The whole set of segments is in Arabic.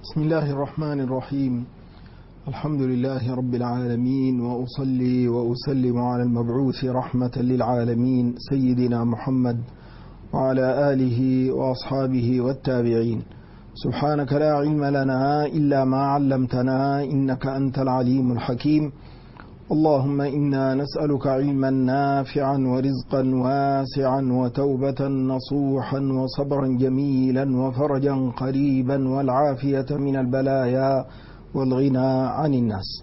بسم الله الرحمن الرحيم. الحمد لله رب العالمين، وأصلي وأسلم على المبعوث رحمة للعالمين سيدنا محمد وعلى آله وأصحابه والتابعين. سبحانك لا علم لنا إلا ما علمتنا إنك أنت العليم الحكيم. اللهم إنا نسألك علما نافعا ورزقا واسعا وتوبة نصوحا وصبرا جميلا وفرجا قريبا والعافية من البلايا والغنى عن الناس.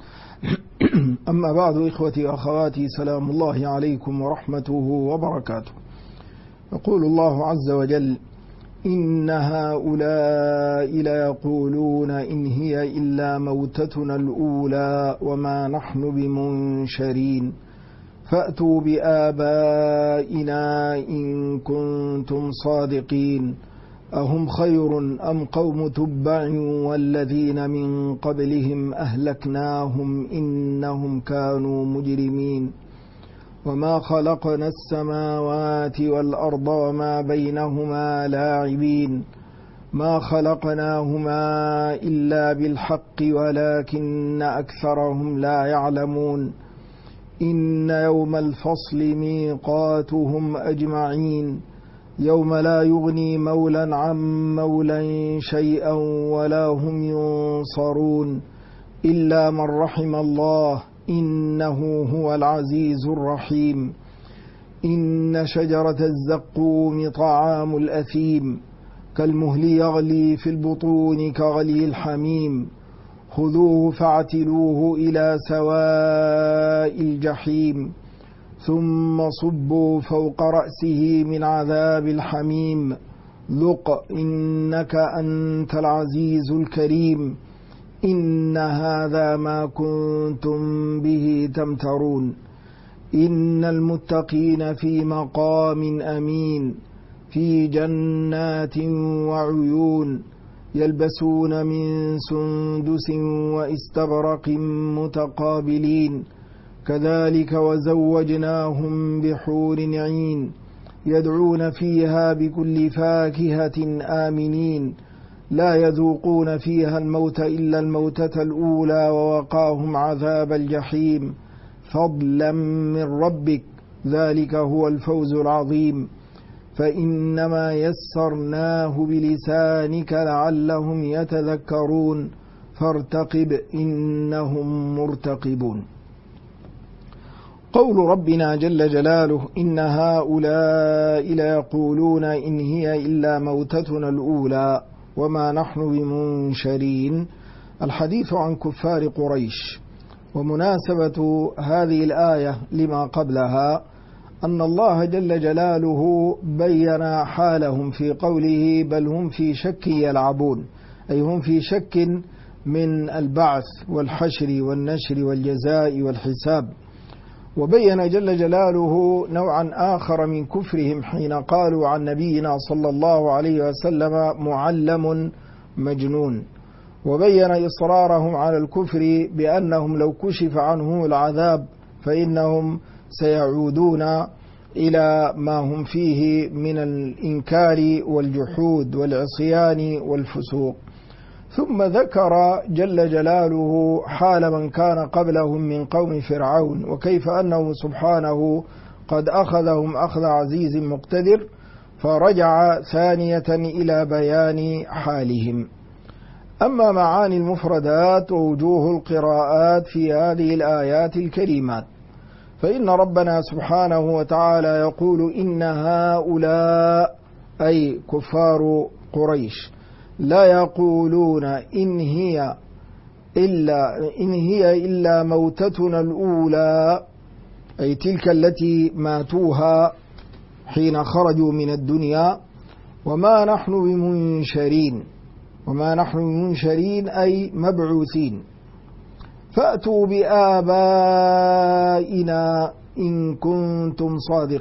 أما بعد، إخوتي وأخواتي، سلام الله عليكم ورحمته وبركاته. يقول الله عز وجل: إن هؤلاء ليقولون إن هي إلا موتتنا الأولى وما نحن بمنشرين فأتوا بآبائنا إن كنتم صادقين أهم خير أم قوم تبع والذين من قبلهم أهلكناهم إنهم كانوا مجرمين وما خلقنا السماوات والأرض وما بينهما لاعبين ما خلقناهما إلا بالحق ولكن أكثرهم لا يعلمون إن يوم الفصل ميقاتهم أجمعين يوم لا يغني مولى عن مولى شيئا ولا هم ينصرون إلا من رحم الله إنه هو العزيز الرحيم. إن شجرة الزقوم طعام الأثيم كالمهل يغلي في البطون كغلي الحميم خذوه فاعتلوه إلى سواء الجحيم ثم صبوا فوق رأسه من عذاب الحميم ذق إنك أنت العزيز الكريم إن هذا ما كنتم به تمترون. إن المتقين في مقام أمين في جنات وعيون يلبسون من سندس واستبرق متقابلين كذلك وزوجناهم بحور عين يدعون فيها بكل فاكهة آمنين لا يذوقون فيها الموت إلا الموتة الأولى ووقاهم عذاب الجحيم فضلا من ربك ذلك هو الفوز العظيم. فإنما يسرناه بلسانك لعلهم يتذكرون فارتقب إنهم مرتقبون. قول ربنا جل جلاله: إن هؤلاء ليقولون إن هي إلا موتتنا الأولى وما نحن بمنشرين. الحديث عن كفار قريش، ومناسبة هذه الآية لما قبلها أن الله جل جلاله بين حالهم في قوله: بل هم في شك يلعبون، أي هم في شك من البعث والحشر والنشر والجزاء والحساب. وبين جل جلاله نوعا آخر من كفرهم حين قالوا عن نبينا صلى الله عليه وسلم معلم مجنون، وبين إصرارهم على الكفر بأنهم لو كشف عنهم العذاب فإنهم سيعودون إلى ما هم فيه من الإنكار والجحود والعصيان والفسوق. ثم ذكر جل جلاله حال من كان قبلهم من قوم فرعون، وكيف أنه سبحانه قد أخذهم أخذ عزيز مقتدر، فرجع ثانية إلى بيان حالهم. أما معاني المفردات ووجوه القراءات في هذه الآيات الكريمات، فإن ربنا سبحانه وتعالى يقول: إن هؤلاء أي كفار قريش لا يقولون إن هي إلا موتتنا الأولى، أي تلك التي ماتوها حين خرجوا من الدنيا، وما نحن بمنشرين أي مبعوثين. فأتوا بآبائنا إن كنتم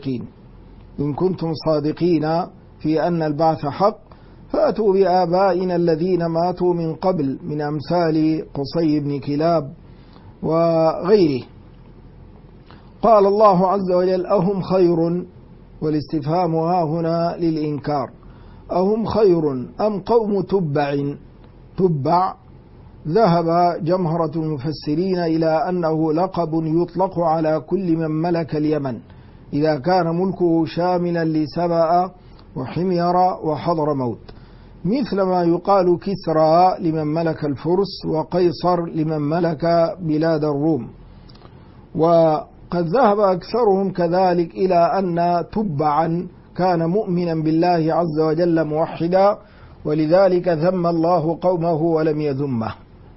صادقين في أن البعث حق، فأتوا بآبائنا الذين ماتوا من قبل من أمثال قصي بن كلاب وغيره. قال الله عز وجل: أهم خير، والاستفهام ها هنا للإنكار، أهم خير أم قوم تبع تبع، ذهب جمهرة المفسرين إلى أنه لقب يطلق على كل من ملك اليمن إذا كان ملكه شاملا لسبأ وحمير وحضرموت، مثل ما يقال كسرى لمن ملك الفرس وقيصر لمن ملك بلاد الروم. وقد ذهب أكثرهم كذلك إلى أن تبعا كان مؤمنا بالله عز وجل موحدا، ولذلك ذم الله قومه ولم يذمه.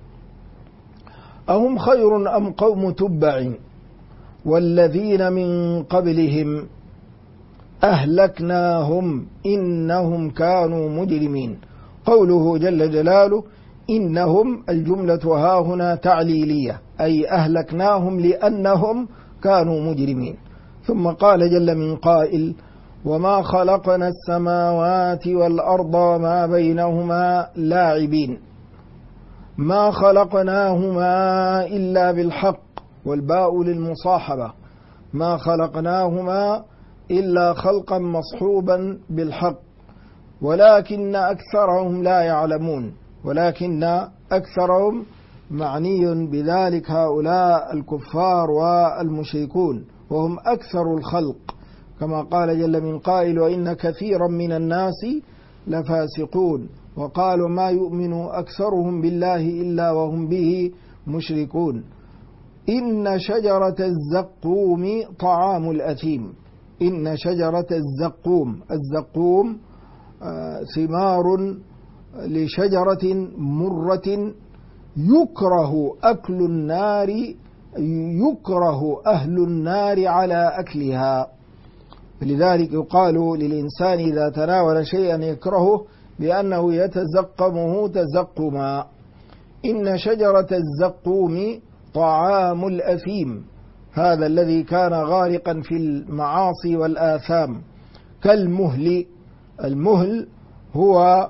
أهم خير أم قوم تبع والذين من قبلهم أهلكناهم إنهم كانوا مجرمين. قوله جل جلاله إنهم، الجملة هاهنا تعليلية، أي أهلكناهم لأنهم كانوا مجرمين. ثم قال جل من قائل وما خلقنا السماوات والأرض وما بينهما لاعبين، ما خلقناهما إلا بالحق، والباء للمصاحبة، ما خلقناهما إلا خلقا مصحوبا بالحق ولكن أكثرهم لا يعلمون. ولكن أكثرهم معني بذلك هؤلاء الكفار والمشركون، وهم أكثر الخلق، كما قال جل من قائل وإن كثيرا من الناس لفاسقون، وقالوا ما يؤمن أكثرهم بالله إلا وهم به مشركون. إن شجرة الزقوم طعام الأثيم. إن شجرة الزقوم، الزقوم ثمار لشجرة مرة يكره أكل النار، يكره أهل النار على أكلها، لذلك يقال للإنسان إذا تناول شيئا يكرهه بأنه يتزقمه تزقما. إن شجرة الزقوم طعام الأثيم، هذا الذي كان غارقا في المعاصي والآثام، كالمهل. المهل هو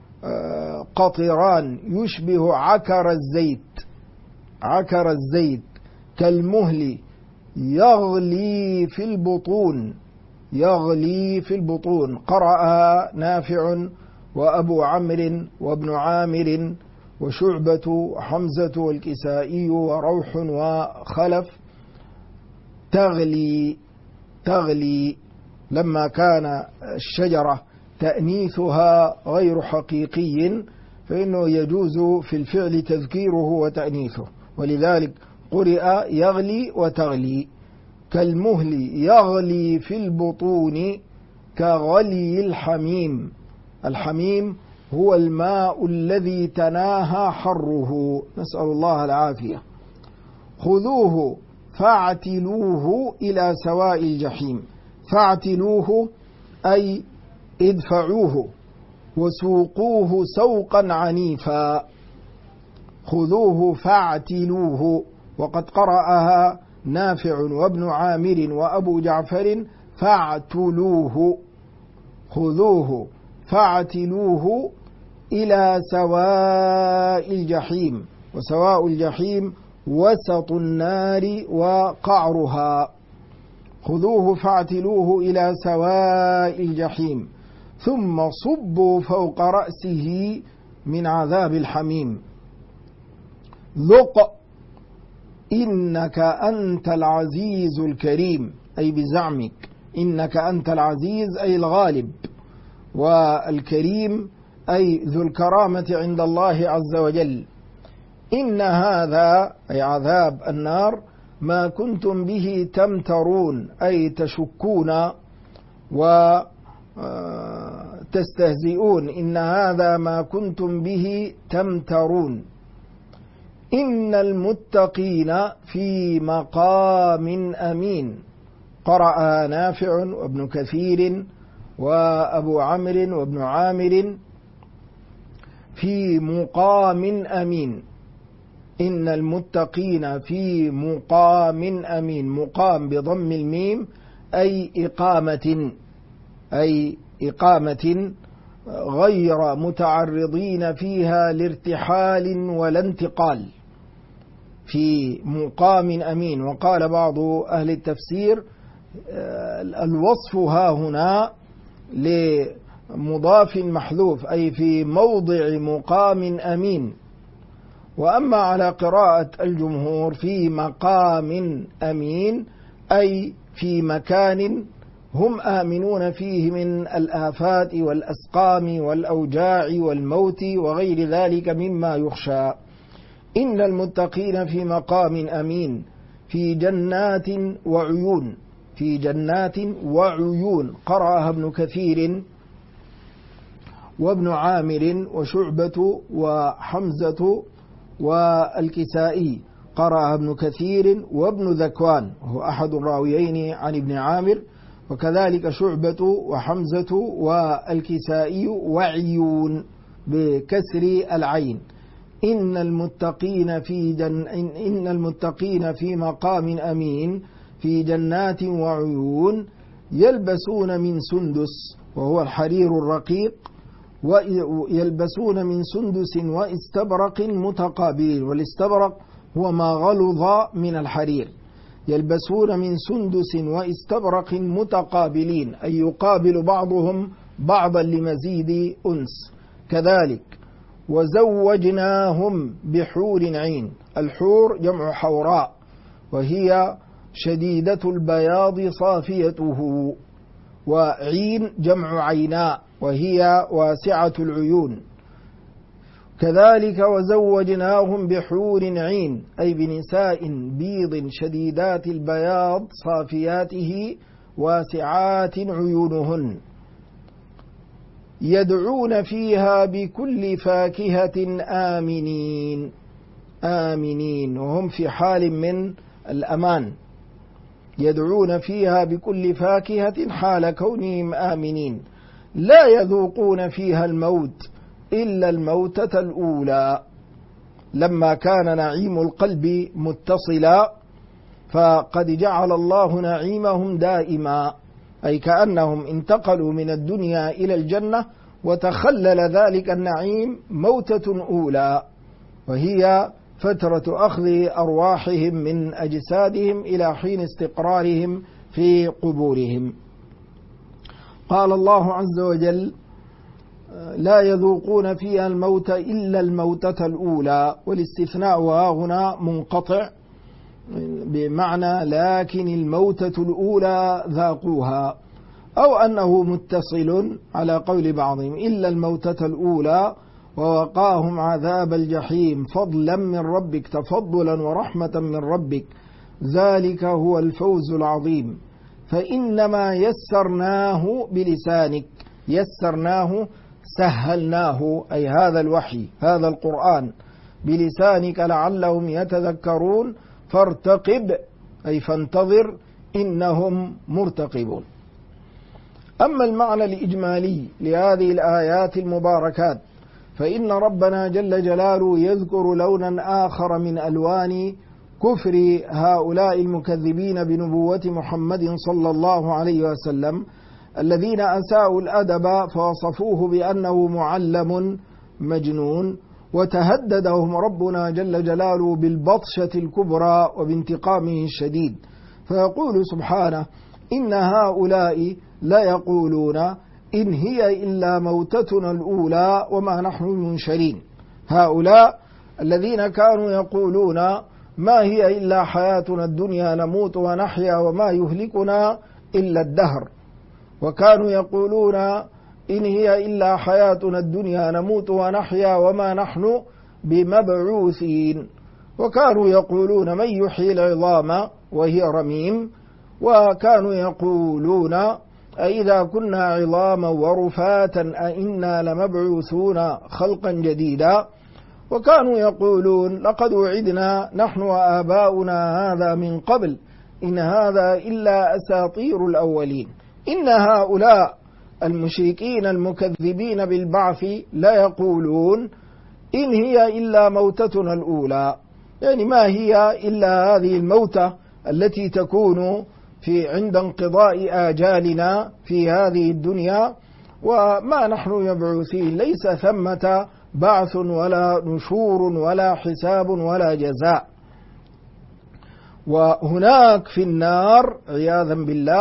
قطران يشبه عكر الزيت، عكر الزيت كالمهل يغلي في البطون، يغلي في البطون. قرأها نافع وأبو عمرو وابن عامر وشعبة وحمزة والكسائي وروح وخلف. تغلي، تغلي لما كان الشجرة تأنيثها غير حقيقي فإنه يجوز في الفعل تذكيره وتأنيثه، ولذلك قرئ يغلي وتغلي. كالمهل يغلي في البطون كغلي الحميم. الحميم هو الماء الذي تناهى حره، نسأل الله العافية. خذوه فاعتلوه إلى سواء الجحيم. فاعتلوه أي ادفعوه وسوقوه سوقا عنيفا. خذوه فاعتلوه، وقد قرأها نافع وابن عامر وأبو جعفر فاعتلوه. خذوه فاعتلوه إلى سواء الجحيم، وسواء الجحيم وسط النار وقعرها. خذوه فاعتلوه إلى سواء الجحيم ثم صبوا فوق رأسه من عذاب الحميم. ذق إنك أنت العزيز الكريم، أي بزعمك، إنك أنت العزيز أي الغالب، والكريم أي ذو الكرامة عند الله عز وجل. إن هذا أي عذاب النار ما كنتم به تمترون، أي تشكون وتستهزئون. إن هذا ما كنتم به تمترون. إن المتقين في مقام أمين. قرأ نافع وابن كثير وأبو عمرو وابن عامر في مقام أمين. إن المتقين في مقام أمين. مقام بضم الميم أي إقامة، أي إقامة غير متعرضين فيها لارتحال ولا انتقال، في مقام أمين. وقال بعض أهل التفسير الوصف ها هنا مضاف محذوف أي في موضع مقام أمين. وأما على قراءة الجمهور في مقام أمين أي في مكان هم آمنون فيه من الآفات والأسقام والأوجاع والموت وغير ذلك مما يخشى. إن المتقين في مقام أمين في جنات وعيون. في جنات وعيون قرأها ابن كثير وابن عامر وشعبة وحمزة والكسائي. قرأها ابن كثير وابن ذكوان وهو أحد الراويين عن ابن عامر، وكذلك شعبة وحمزة والكسائي وعيون بكسر العين. إن المتقين في مقام أمين في جنات وعيون يلبسون من سندس وهو الحرير الرقيق، ويلبسون من سندس واستبرق متقابلين، والاستبرق هو ما غلظ من الحرير. يلبسون من سندس واستبرق متقابلين أي يقابل بعضهم بعضا لمزيد أنس. كذلك وزوجناهم بحور عين. الحور جمع حوراء وهي شديدة البياض صافيته، وعين جمع عيناء وهي واسعة العيون. كذلك وزوجناهم بحور عين أي بنساء بيض شديدات البياض صافياته واسعات عيونهن، يدعون فيها بكل فاكهة آمنين وهم في حال من الأمان. يدعون فيها بكل فاكهة حال كونهم آمنين، لا يذوقون فيها الموت إلا الموتة الأولى. لما كان نعيم القلب متصلا فقد جعل الله نعيمهم دائما، أي كأنهم انتقلوا من الدنيا إلى الجنة وتخلل ذلك النعيم موتة أولى، وهي فترة أخذ أرواحهم من أجسادهم إلى حين استقرارهم في قبورهم. قال الله عز وجل لا يذوقون فيها الموت إلا الموتة الأولى، والاستثناء هنا منقطع بمعنى لكن الموتة الأولى ذاقوها، أو أنه متصل على قول بعضهم إلا الموتة الأولى ووقاهم عذاب الجحيم فضلا من ربك، تفضلا ورحمة من ربك، ذلك هو الفوز العظيم. فإنما يسرناه بلسانك، يسرناه سهلناه أي هذا الوحي هذا القرآن بلسانك لعلهم يتذكرون، فارتقب أي فانتظر إنهم مرتقبون. أما المعنى الإجمالي لهذه الآيات المباركات فإن ربنا جل جلاله يذكر لونا آخر من ألوان كفر هؤلاء المكذبين بنبوة محمد صلى الله عليه وسلم الذين أساءوا الأدب فوصفوه بأنه معلم مجنون، وتهددهم ربنا جل جلاله بالبطشة الكبرى وبانتقامه الشديد، فيقول سبحانه إن هؤلاء لا يقولون إن هي إلا موتتنا الأولى وما نحن بمنشرين. هؤلاء الذين كانوا يقولون ما هي إلا حياتنا الدنيا نموت ونحيا وما يهلكنا إلا الدهر، وكانوا يقولون إن هي إلا حياتنا الدنيا نموت ونحيا وما نحن بمبعوثين، وكانوا يقولون من يحيي العظام وهي رميم، وكانوا يقولون أئذا كنا عظاما ورفاتا أئنا لمبعوثون خلقا جديدا، وكانوا يقولون لقد وعدنا نحن وآباؤنا هذا من قبل إن هذا إلا أساطير الأولين. إن هؤلاء المشركين المكذبين بالبعث لا يقولون إن هي إلا موتتنا الأولى، يعني ما هي إلا هذه الموتة التي تكون عند انقضاء آجالنا في هذه الدنيا وما نحن مبعوثين، ليس ثمة بعث ولا نشور ولا حساب ولا جزاء. وهناك في النار عياذا بالله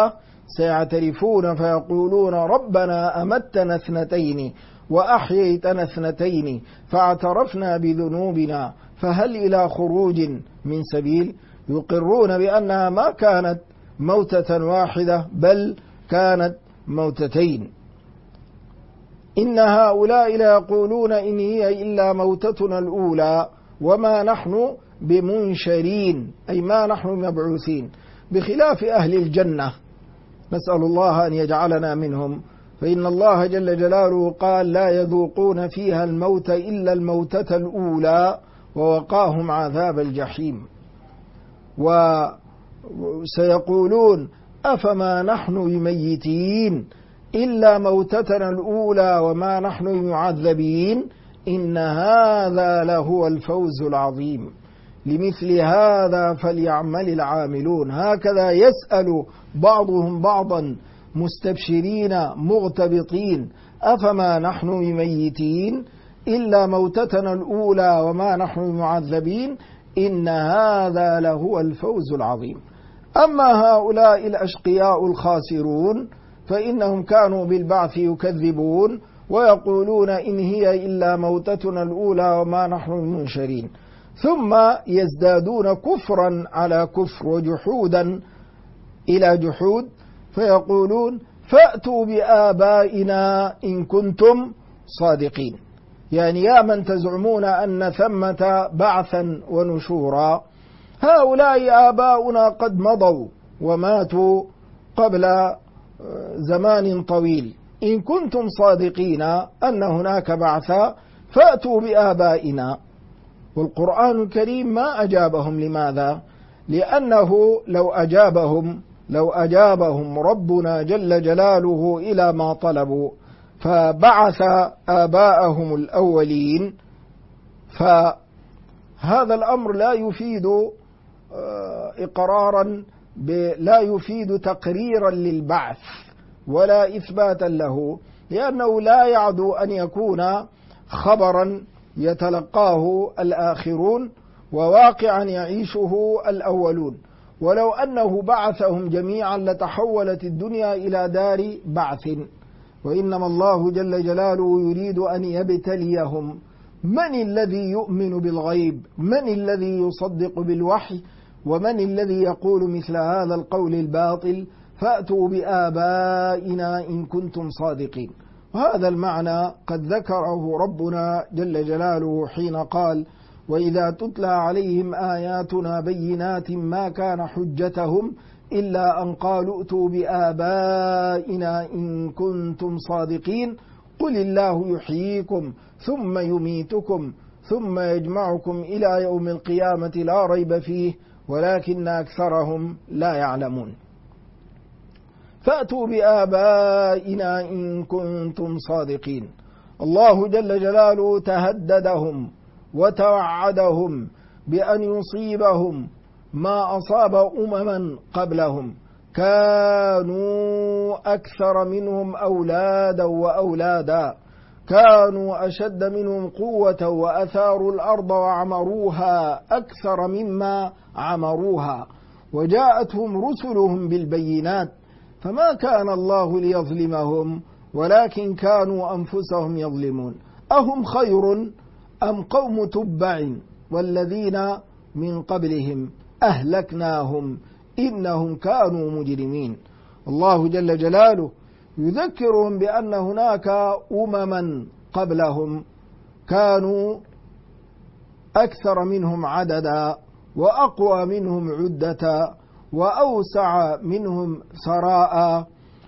سيعترفون فيقولون ربنا أمتنا 2 وأحييتنا 2 فاعترفنا بذنوبنا فهل إلى خروج من سبيل. يقرون بأنها ما كانت موتة واحدة بل كانت موتتين. إن هؤلاء ليقولون إن هي إلا موتتنا الأولى وما نحن بمنشرين، أي ما نحن مبعوثين، بخلاف أهل الجنة، نسأل الله أن يجعلنا منهم، فإن الله جل جلاله قال لا يذوقون فيها الموت إلا الموتة الأولى ووقاهم عذاب الجحيم. وسيقولون أفما نحن بميتين إلا موتتنا الأولى وما نحن بمعذبين إن هذا لهو الفوز العظيم لمثل هذا فليعمل العاملون. هكذا يسأل بعضهم بعضا مستبشرين مغتبطين أفما نحن بميتين إلا موتتنا الأولى وما نحن بمعذبين إن هذا لهو الفوز العظيم. أما هؤلاء الأشقياء الخاسرون فإنهم كانوا بالبعث يكذبون ويقولون إن هي إلا موتتنا الأولى وما نحن بمنشرين، ثم يزدادون كفرا على كفر وجحودا إلى جحود، فيقولون فأتوا بآبائنا إن كنتم صادقين. يعني يا من تزعمون أن ثمة بعثا ونشورا، هؤلاء آباؤنا قد مضوا وماتوا قبل زمان طويل، إن كنتم صادقين أن هناك بعثا فأتوا بآبائنا. والقرآن الكريم ما أجابهم. لماذا؟ لأنه لو أجابهم ربنا جل جلاله إلى ما طلبوا فبعث آباءهم الأولين، فهذا الأمر لا يفيد إقرارا لا يفيد تقريرا للبعث ولا إثباتا له، لأنه لا يعدو أن يكون خبرا يتلقاه الآخرون وواقعا يعيشه الأولون. ولو أنه بعثهم جميعا لتحولت الدنيا إلى دار بعث، وإنما الله جل جلاله يريد أن يبتليهم. من الذي يؤمن بالغيب؟ من الذي يصدق بالوحي؟ ومن الذي يقول مثل هذا القول الباطل فأتوا بآبائنا إن كنتم صادقين؟ وهذا المعنى قد ذكره ربنا جل جلاله حين قال وإذا تتلى عليهم آياتنا بينات ما كان حجتهم إلا أن قالوا ائتوا بآبائنا إن كنتم صادقين قل الله يحييكم ثم يميتكم ثم يجمعكم إلى يوم القيامة لا ريب فيه ولكن أكثرهم لا يعلمون. فأتوا بآبائنا إن كنتم صادقين. الله جل جلاله تهددهم وتوعدهم بأن يصيبهم ما أصاب أمما قبلهم كانوا أكثر منهم أولادا وأولادا، كانوا أشد منهم قوة وأثاروا الأرض وعمروها أكثر مما عمروها، وجاءتهم رسلهم بالبينات فما كان الله ليظلمهم ولكن كانوا أنفسهم يظلمون. أهم خير أم قوم تبع والذين من قبلهم أهلكناهم إنهم كانوا مجرمين. الله جل جلاله يذكرهم بأن هناك أمما قبلهم كانوا أكثر منهم عددا وأقوى منهم عدة وأوسع منهم ثراء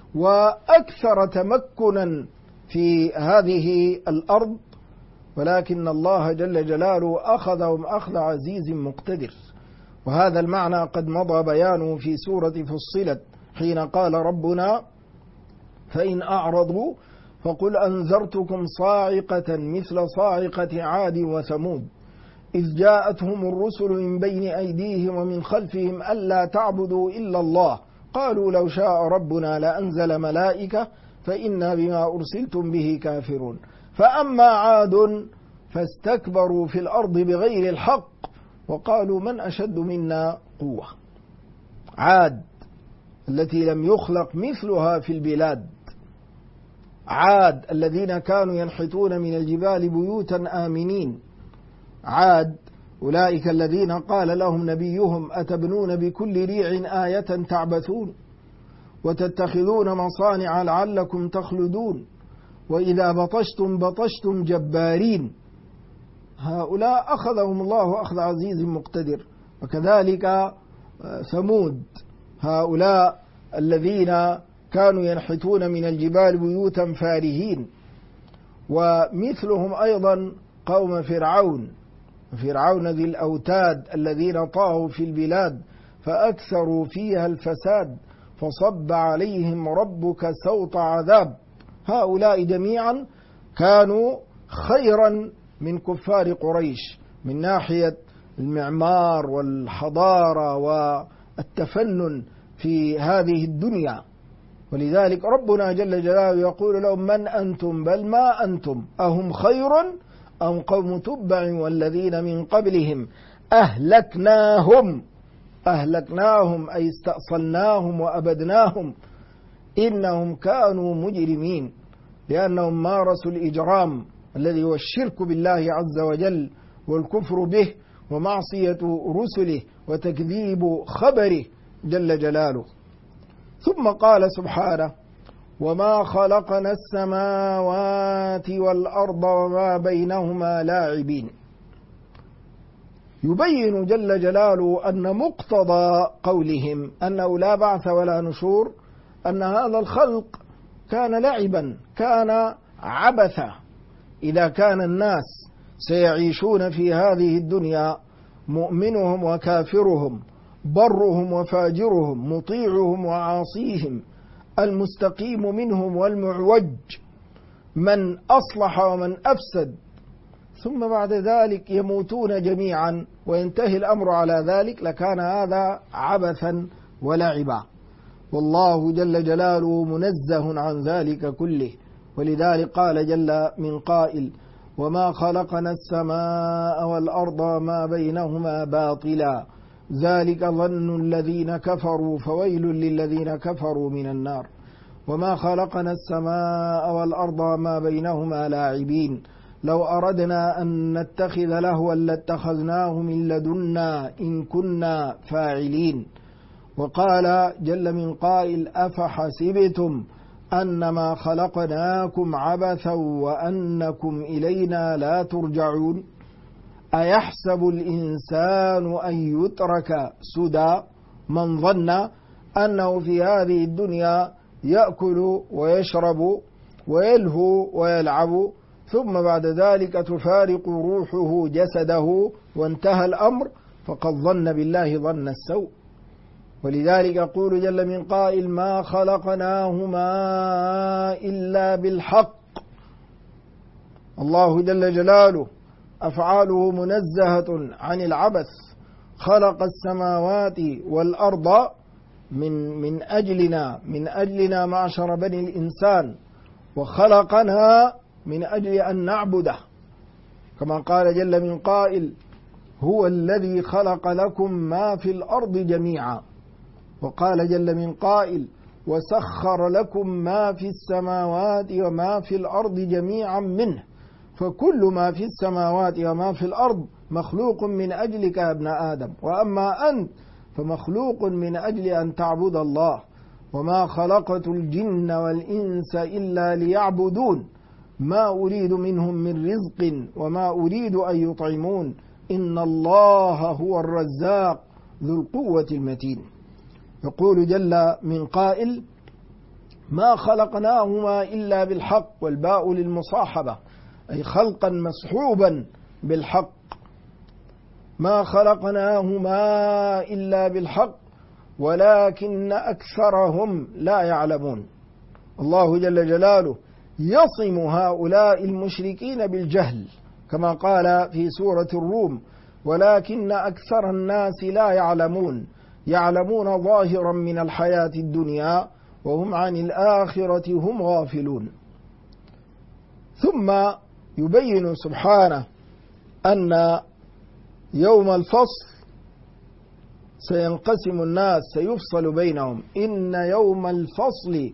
وأكثر تمكنا في هذه الأرض، ولكن الله جل جلاله أخذهم أخذ عزيز مقتدر. وهذا المعنى قد مضى بيانه في سورة فصلت حين قال ربنا فإن أعرضوا فقل أنذرتكم صاعقة مثل صاعقة عاد وثمود إذ جاءتهم الرسل من بين أيديهم ومن خلفهم ألا تعبدوا إلا الله قالوا لو شاء ربنا لأنزل ملائكة فإنا بما أرسلتم به كافرون فأما عاد فاستكبروا في الأرض بغير الحق وقالوا من أشد منا قوة. عاد التي لم يخلق مثلها في البلاد. عاد الذين كانوا ينحتون من الجبال بيوتا آمنين. عاد أولئك الذين قال لهم نبيهم أتبنون بكل ريع آية تعبثون وتتخذون مصانع لعلكم تخلدون وإذا بطشتم بطشتم جبارين. هؤلاء أخذهم الله أخذ عزيز مقتدر. وكذلك ثمود، هؤلاء الذين كانوا ينحتون من الجبال بيوتا فارهين. ومثلهم أيضا قوم فرعون ذي الأوتاد الذين طغوا في البلاد فأكثروا فيها الفساد فصب عليهم ربك سوط عذاب. هؤلاء جميعا كانوا خيرا من كفار قريش من ناحية المعمار والحضارة والتفنن في هذه الدنيا. ولذلك ربنا جل جلاله يقول لهم من أنتم بل ما أنتم أهم خير أم قوم تبع والذين من قبلهم أهلكناهم أي استأصلناهم وأبدناهم إنهم كانوا مجرمين، لأنهم مارسوا الإجرام الذي هو الشرك بالله عز وجل والكفر به ومعصية رسله وتكذيب خبره جل جلاله. ثم قال سبحانه وما خلقنا السماوات والأرض وما بينهما لاعبين. يبين جل جلاله أن مقتضى قولهم أنه لا بعث ولا نشور أن هذا الخلق كان لعبا، كان عبثا. إذا كان الناس سيعيشون في هذه الدنيا مؤمنهم وكافرهم، برهم وفاجرهم، مطيعهم وعاصيهم، المستقيم منهم والمعوج، من أصلح ومن أفسد، ثم بعد ذلك يموتون جميعا وينتهي الأمر على ذلك، لكان هذا عبثا ولعبا. والله جل جلاله منزه عن ذلك كله. ولذلك قال جل من قائل وما خلقنا السماء والأرض وما بينهما باطلا ذلك ظن الذين كفروا فويل للذين كفروا من النار. وما خلقنا السماء والأرض وما بينهما لاعبين لو أردنا أن نتخذ لهوا لاتخذناه من لدنا إن كنا فاعلين. وقال جل من قائل أفحسبتم أنما خلقناكم عبثا وأنكم إلينا لا ترجعون أيحسب الإنسان أن يترك سدى من ظن أنه في هذه الدنيا يأكل ويشرب ويلهو ويلعب ثم بعد ذلك تفارق روحه جسده وانتهى الأمر فقد ظن بالله ظن السوء. ولذلك يقول جل من قائل ما خلقناهما إلا بالحق. الله جل جلاله أفعاله منزهة عن العبث. خلق السماوات والأرض من أجلنا معشر بني الإنسان، وخلقنا من أجل أن نعبده، كما قال جل من قائل هو الذي خلق لكم ما في الأرض جميعا. وقال جل من قائل وسخر لكم ما في السماوات وما في الأرض جميعا منه. فكل ما في السماوات وما في الأرض مخلوق من أجلك يا ابن آدم، وأما أنت فمخلوق من أجل أن تعبد الله. وما خلقت الجن والإنس إلا ليعبدون ما أريد منهم من رزق وما أريد أن يطعمون إن الله هو الرزاق ذو القوة المتين. يقول جل من قائل ما خلقناهما إلا بالحق، والباء للمصاحبة أي خلقا مصحوبا بالحق. ما خلقناهما إلا بالحق ولكن أكثرهم لا يعلمون. الله جل جلاله يصم هؤلاء المشركين بالجهل كما قال في سورة الروم ولكن أكثر الناس لا يعلمون ظاهرا من الحياة الدنيا وهم عن الآخرة هم غافلون. ثم يبين سبحانه أن يوم الفصل سينقسم الناس، سيفصل بينهم. إن يوم الفصل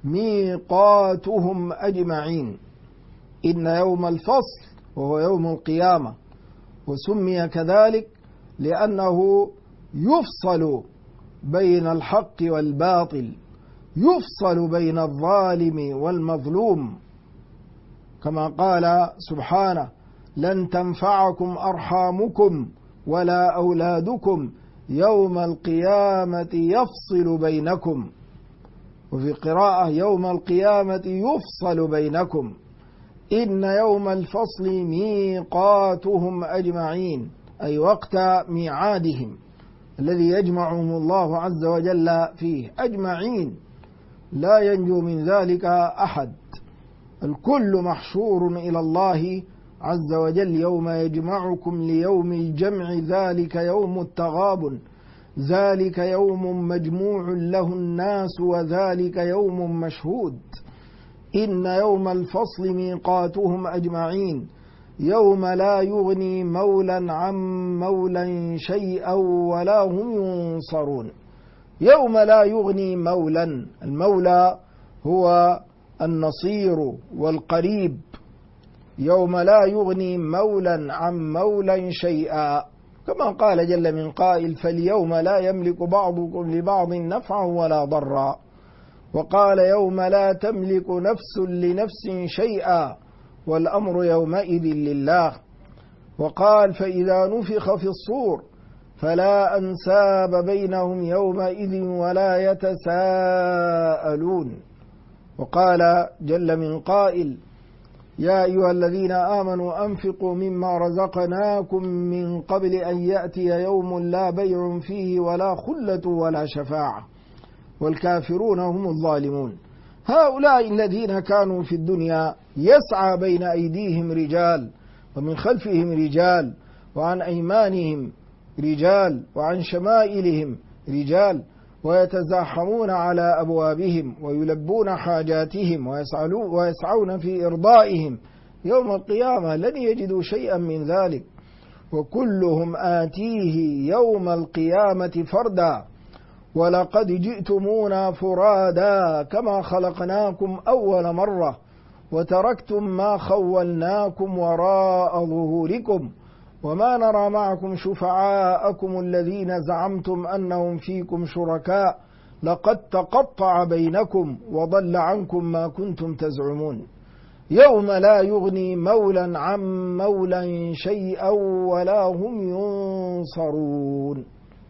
ميقاتهم أجمعين. إن يوم الفصل وهو يوم القيامة، وسمي كذلك لأنه يفصل بين الحق والباطل، يفصل بين الظالم والمظلوم، كما قال سبحانه: لن تنفعكم أرحامكم ولا أولادكم يوم القيامة يفصل بينكم. وفي قراءة: يوم القيامة يفصل بينكم. إن يوم الفصل ميقاتهم أجمعين، أي وقت ميعادهم الذي يجمعهم الله عز وجل فيه أجمعين، لا ينجو من ذلك أحد، الكل محشور إلى الله عز وجل. يوم يجمعكم ليوم الجمع ذلك يوم التغابن، ذلك يوم مجموع له الناس وذلك يوم مشهود. إن يوم الفصل ميقاتهم أجمعين، يوم لا يغني مولا عن مولا شيئا ولا هم ينصرون. يوم لا يغني مولا، المولى هو النصير والقريب. يوم لا يغني مولا عن مولا شيئا، كما قال جل من قائل: فاليوم لا يملك بعضكم لبعض نفعا ولا ضرا. وقال: يوم لا تملك نفس لنفس شيئا والأمر يومئذ لله. وقال: فإذا نفخ في الصور فلا أنساب بينهم يومئذ ولا يتساءلون. وقال جل من قائل: يا أيها الذين آمنوا أنفقوا مما رزقناكم من قبل أن يأتي يوم لا بيع فيه ولا خلة ولا شفاعة والكافرون هم الظالمون. هؤلاء الذين كانوا في الدنيا يسعى بين أيديهم رجال ومن خلفهم رجال وعن أيمانهم رجال وعن شمائلهم رجال، ويتزاحمون على أبوابهم ويلبون حاجاتهم ويسعون في إرضائهم، يوم القيامة لن يجدوا شيئا من ذلك، وكلهم آتيه يوم القيامة فردا. ولقد جئتمونا فرادا كما خلقناكم أول مرة وتركتم ما خولناكم وراء ظهوركم وما نرى معكم شفعاءكم الذين زعمتم أنهم فيكم شركاء لقد تقطع بينكم وضل عنكم ما كنتم تزعمون. يوم لا يغني مولا عن مولا شيئا ولا هم ينصرون.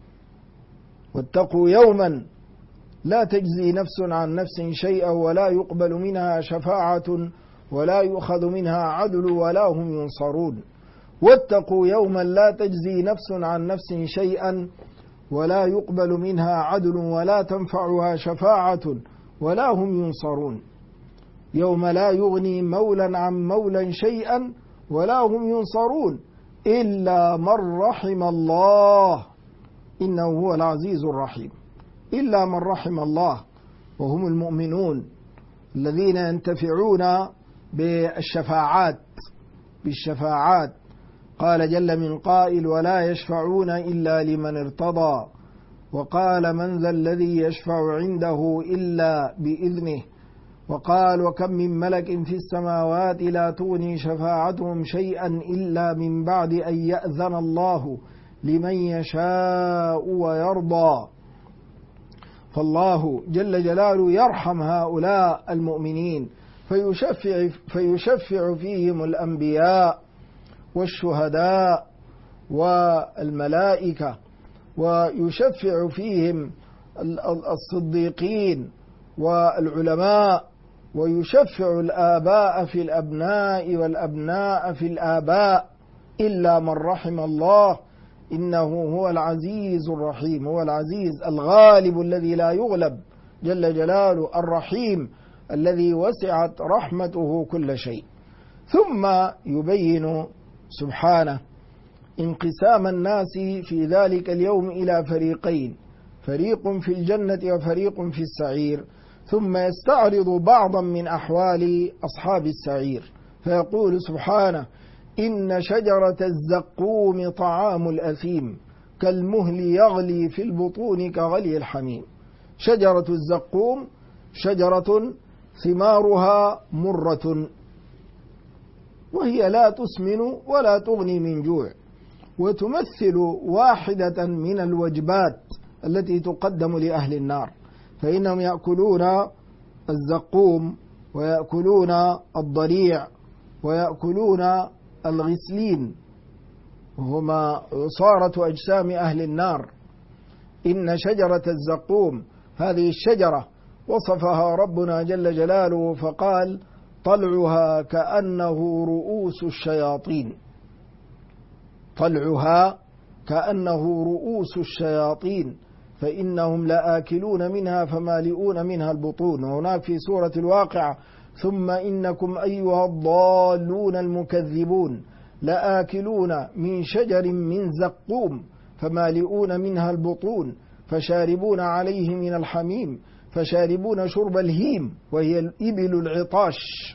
واتقوا يوما لا تجزي نفس عن نفس شيئا ولا يقبل منها شفاعة ولا يؤخذ منها عدل ولا هم ينصرون. واتقوا يوما لا تجزي نفس عن نفس شيئا ولا يقبل منها عدل ولا تنفعها شفاعة ولا هم ينصرون. يوم لا يغني مولا عن مولا شيئا ولا هم ينصرون إلا من رحم الله إنه هو العزيز الرحيم. إلا من رحم الله، وهم المؤمنون الذين ينتفعون بالشفاعات. قال جل من قائل: ولا يشفعون إلا لمن ارتضى. وقال: من ذا الذي يشفع عنده إلا بإذنه. وقال: وكم من ملك في السماوات لا تغني شفاعتهم شيئا إلا من بعد أن يأذن الله لمن يشاء ويرضى. فالله جل جلاله يرحم هؤلاء المؤمنين فيشفع فيهم الأنبياء والشهداء والملائكة، ويشفع فيهم الصديقين والعلماء، ويشفع الآباء في الأبناء والأبناء في الآباء، إلا من رحم الله إنه هو العزيز الرحيم. هو العزيز الغالب الذي لا يغلب جل جلاله، الرحيم الذي وسعت رحمته كل شيء. ثم يبين سبحانه انقسام الناس في ذلك اليوم إلى فريقين، فريق في الجنة وفريق في السعير، ثم يستعرض بعضا من أحوال أصحاب السعير فيقول سبحانه: إن شجرة الزقوم طعام الأثيم كالمهل يغلي في البطون كغلي الحميم. شجرة الزقوم شجرة ثمارها مرة، وهي لا تسمن ولا تغني من جوع، وتمثل واحدة من الوجبات التي تقدم لأهل النار، فإنهم يأكلون الزقوم ويأكلون الضريع ويأكلون الغسلين، وهما عصارة أجسام أهل النار. إن شجرة الزقوم هذه الشجرة وصفها ربنا جل جلاله فقال: طلعها كأنه رؤوس الشياطين. طلعها كأنه رؤوس الشياطين فإنهم لآكلون منها فمالئون منها البطون. وهناك في سورة الواقعة: ثم إنكم أيها الضالون المكذبون لآكلون من شجر من زقوم فمالئون منها البطون فشاربون عليه من الحميم فشاربون شرب الهيم، وهي الإبل العطاش،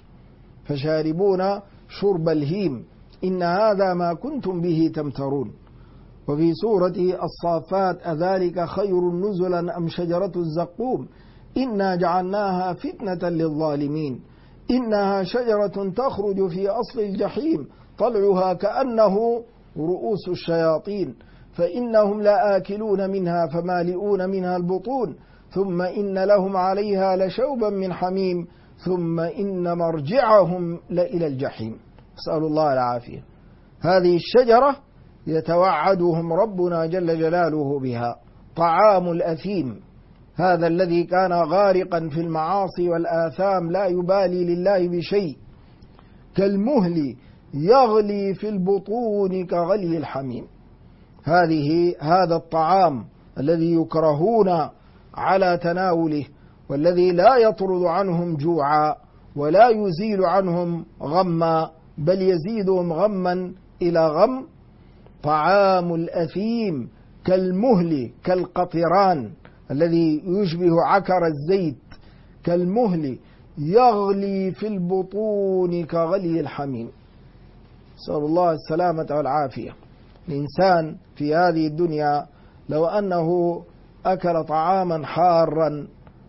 فشاربون شرب الهيم، إن هذا ما كنتم به تمترون. وفي سورة الصافات: أذلك خير نزلا أم شجرة الزقوم إنا جعلناها فتنة للظالمين إنها شجرة تخرج في أصل الجحيم طلعها كأنه رؤوس الشياطين فإنهم لآكلون منها فمالئون منها البطون ثم إن لهم عليها لشوبا من حميم ثم إن مرجعهم لإلى الجحيم. أسأل الله العافية. هذه الشجرة يتوعدهم ربنا جل جلاله بها، طعام الأثيم، هذا الذي كان غارقا في المعاصي والآثام لا يبالي لله بشيء، كالمهل يغلي في البطون كغلي الحميم. هذا الطعام الذي يكرهون على تناوله، والذي لا يطرد عنهم جوعا ولا يزيل عنهم غما، بل يزيدهم غما إلى غم. طعام الأثيم كالمهل، كالقطران الذي يشبه عكر الزيت، كالمهل يغلي في البطون كغلي الحميم. نسأل الله السلامة والعافية. الإنسان في هذه الدنيا لو أنه أكل طعاما حارا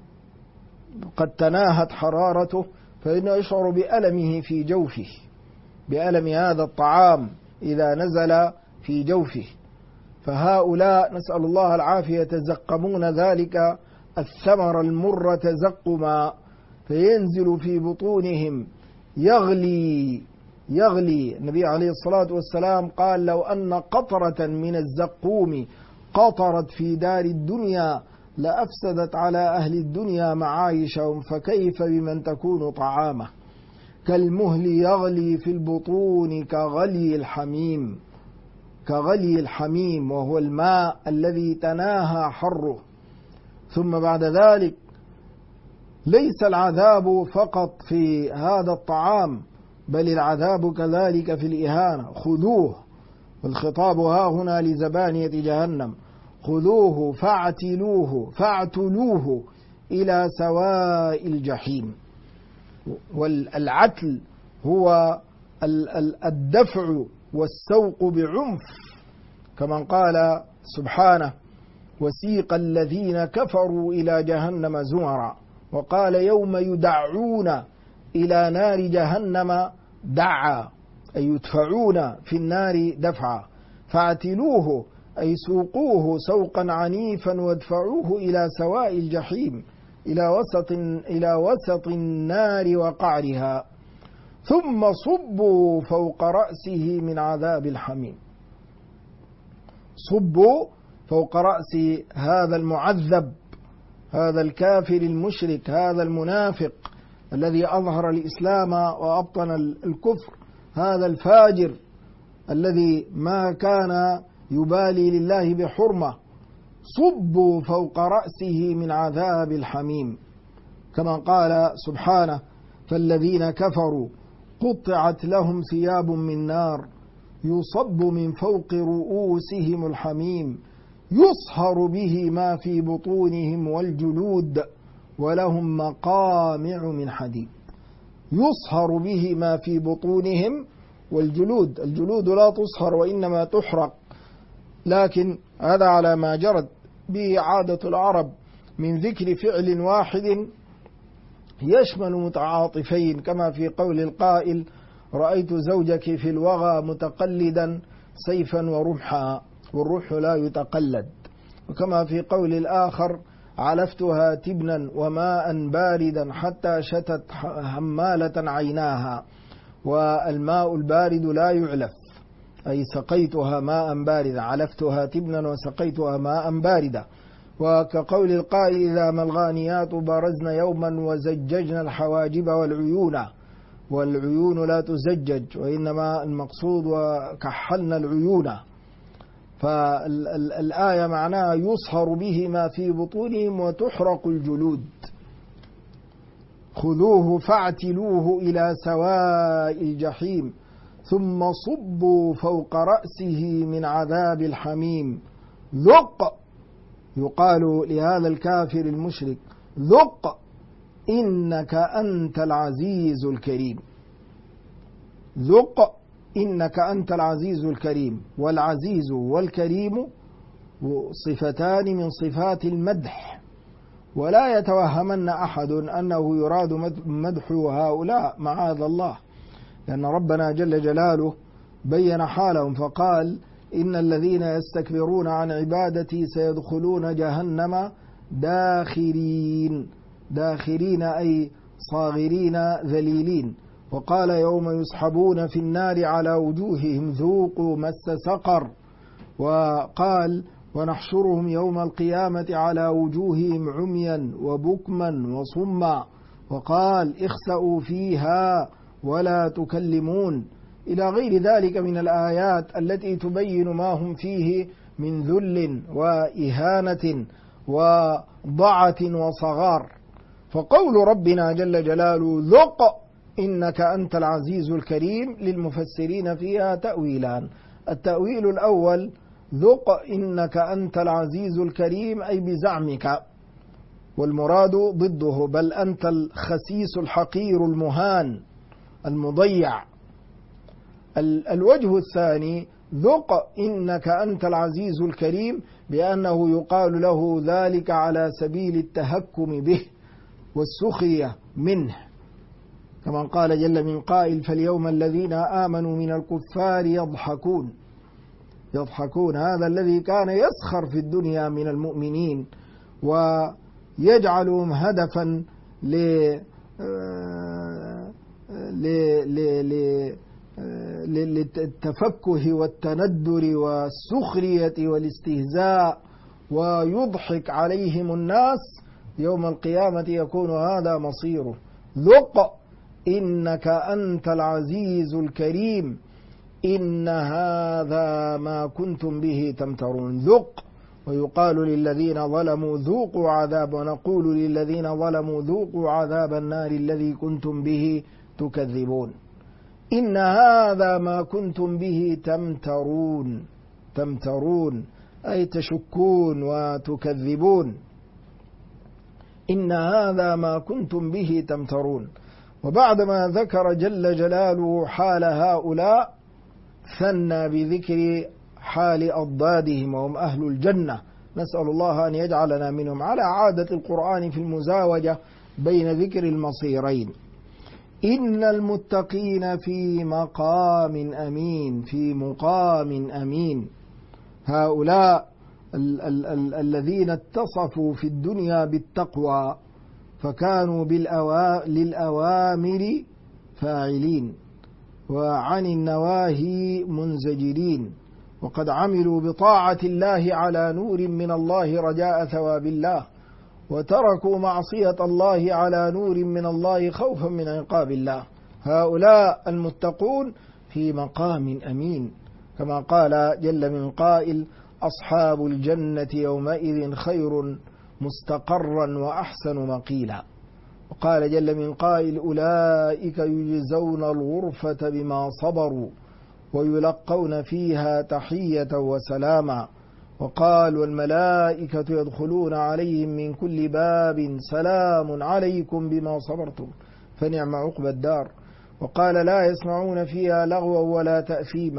قد تناهت حرارته فإنه يشعر بألمه في جوفه، بألم هذا الطعام إذا نزل في جوفه. فهؤلاء نسأل الله العافية يتزقمون ذلك الثمر المر تزقما فينزل في بطونهم يغلي. النبي عليه الصلاة والسلام قال: لو أن قطرة من الزقوم قطرت في دار الدنيا لأفسدت على أهل الدنيا معايشهم، فكيف بمن تكون طعامه. كالمهل يغلي في البطون كغلي الحميم، كغلي الحميم، وهو الماء الذي تناهى حره. ثم بعد ذلك ليس العذاب فقط في هذا الطعام، بل العذاب كذلك في الإهانة. خذوه، والخطاب ها هنا لزبانية جهنم، خذوه فاعتلوه إلى سواء الجحيم. والعتل هو الدفع والسوق بعنف، كما قال سبحانه: وسيق الذين كفروا إلى جهنم زمرا، وقال: يوم يدعون إلى نار جهنم دعا، أي يدفعون في النار دفعا. فاعتلوه أي سوقوه سوقا عنيفا وادفعوه إلى سواء الجحيم، إلى وسط النار وقعرها، ثم صبوا فوق رأسه من عذاب الحميم. صبوا فوق رأس هذا المعذب، هذا الكافر المشرك، هذا المنافق الذي أظهر الإسلام وأبطن الكفر، هذا الفاجر الذي ما كان يبالي لله بحرمة. صبوا فوق رأسه من عذاب الحميم، كما قال سبحانه: فالذين كفروا قطعت لهم ثياب من نار يصب من فوق رؤوسهم الحميم يصهر به ما في بطونهم والجلود ولهم مقامع من حديد. يصهر به ما في بطونهم والجلود، الجلود لا تصهر وإنما تحرق، لكن هذا على ما جرت به عادة العرب من ذكر فعل واحد يشمل متعاطفين، كما في قول القائل: رأيت زوجك في الوغى متقلدا سيفا ورمحا، والرمح لا يتقلد. وكما في قول الآخر: علفتها تبنا وماء باردا حتى شتت همالة عيناها، والماء البارد لا يعلف، أي سقيتها ماء باردا، علفتها تبنا وسقيتها ماء باردا. وكقول القائل: إذا ما الغانيات برزن يوما وزججن الحواجب والعيون، والعيون لا تزجج، وإنما المقصود وكحلنا العيون. فالآية معناها يصهر به ما في بطونهم وتحرق الجلود. خذوه فاعتلوه إلى سواء الجحيم ثم صبوا فوق رأسه من عذاب الحميم. ذق، يقال لهذا الكافر المشرك: ذق إنك أنت العزيز الكريم. ذق إنك أنت العزيز الكريم. والعزيز والكريم صفتان من صفات المدح، ولا يتوهمن أحد أنه يراد مدح هؤلاء، معاذ الله، لأن ربنا جل جلاله بين حالهم فقال: إن الذين يستكبرون عن عبادتي سيدخلون جهنم داخرين. داخرين أي صاغرين ذليلين. وقال: يوم يسحبون في النار على وجوههم ذوقوا مس سقر. وقال: ونحشرهم يوم القيامة على وجوههم عميا وبكما وصما. وقال: اخسأوا فيها ولا تكلمون، إلى غير ذلك من الآيات التي تبين ما هم فيه من ذل وإهانة وضعة وصغار. فقول ربنا جل جلاله: ذق إنك أنت العزيز الكريم، للمفسرين فيها تأويلان. التأويل الأول: ذق إنك أنت العزيز الكريم، أي بزعمك، والمراد ضده، بل أنت الخسيس الحقير المهان المضيع. الوجه الثاني: ذق إنك أنت العزيز الكريم، بأنه يقال له ذلك على سبيل التهكم به والسخرية منه، كما قال جل من قائل: فاليوم الذين آمنوا من الكفار يضحكون. يضحكون، هذا الذي كان يسخر في الدنيا من المؤمنين ويجعلهم هدفا للتفكه والتندر والسخرية والاستهزاء، ويضحك عليهم الناس، يوم القيامة يكون هذا مصيره. ذق إنك أنت العزيز الكريم إن هذا ما كنتم به تمترون. ذق، ويقال للذين ظلموا ذوقوا عذاب، ونقول للذين ظلموا ذوقوا عذاب النار الذي كنتم به تكذبون. إن هذا ما كنتم به تمترون. تمترون أي تشكون وتكذبون. إن هذا ما كنتم به تمترون. وبعدما ذكر جل جلاله حال هؤلاء، ثنى بذكر حال أضدادهم وهم أهل الجنة. نسأل الله أن يجعلنا منهم، على عادة القرآن في المزاوجة بين ذكر المصيرين. إن المتقين في مقام أمين. في مقام أمين، هؤلاء الذين اتصفوا في الدنيا بالتقوى، فكانوا للأوامر فاعلين وعن النواهي منزجرين، وقد عملوا بطاعة الله على نور من الله رجاء ثواب الله، وتركوا معصية الله على نور من الله خوفا من عقاب الله. هؤلاء المتقون في مقام أمين، كما قال جل من قائل: أصحاب الجنة يومئذ خير مستقرا وأحسن مقيلا. وقال جل من قائل: أولئك يجزون الغرفة بما صبروا ويلقون فيها تحية وسلاما. وقال: والملائكة يدخلون عليهم من كل باب سلام عليكم بما صبرتم فنعم عقبى الدار. وقال: لا يسمعون فيها لغوا ولا تأثيما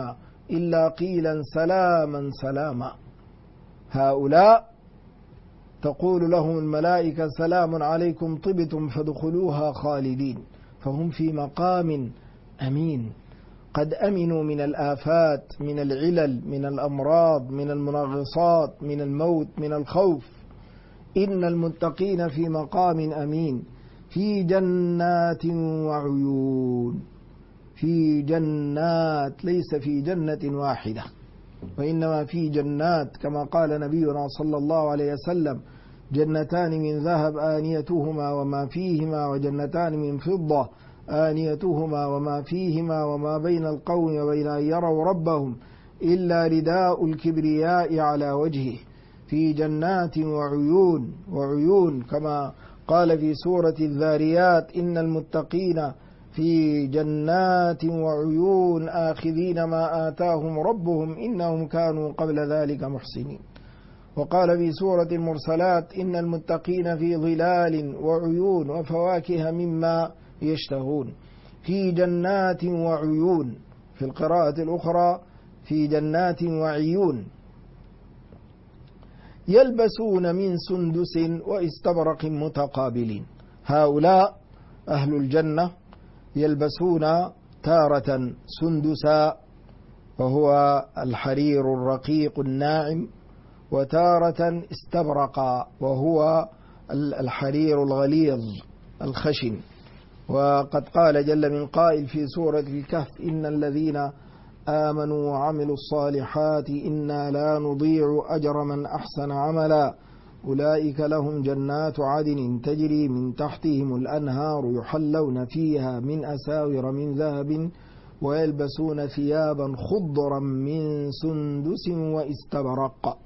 إلا قيلا سلاما سلاما. هؤلاء تقول لهم الملائكة سلام عليكم طبتم فادخلوها خالدين، فهم في مقام أمين، قد أمنوا من الآفات، من العلل، من الأمراض، من المنغصات، من الموت، من الخوف. إن المتقين في مقام أمين في جنات وعيون. في جنات، ليس في جنة واحدة، وإنما في جنات، كما قال نبينا صلى الله عليه وسلم: جنتان من ذهب آنيتهما وما فيهما، وجنتان من فضة آنيتهما وما فيهما، وما بين القوم وبين أن يروا ربهم إلا رداء الكبرياء على وجهه. في جنات وعيون. وعيون كما قال في سورة الذاريات: إن المتقين في جنات وعيون آخذين ما آتاهم ربهم إنهم كانوا قبل ذلك محسنين. وقال في سورة المرسلات: إن المتقين في ظلال وعيون وفواكه مما يشتهون. في جنات وعيون، في القراءة الأخرى في جنات وعيون. يلبسون من سندس واستبرق متقابلين. هؤلاء أهل الجنة يلبسون تارة سندسا وهو الحرير الرقيق الناعم، وتارة استبرقا وهو الحرير الغليظ الخشن. وقد قال جل من قائل في سورة الكهف: إن الذين آمنوا وعملوا الصالحات إنا لا نضيع أجر من أحسن عملا أولئك لهم جنات عدن تجري من تحتهم الأنهار يحلون فيها من أساور من ذهب ويلبسون ثيابا خضرا من سندس واستبرق.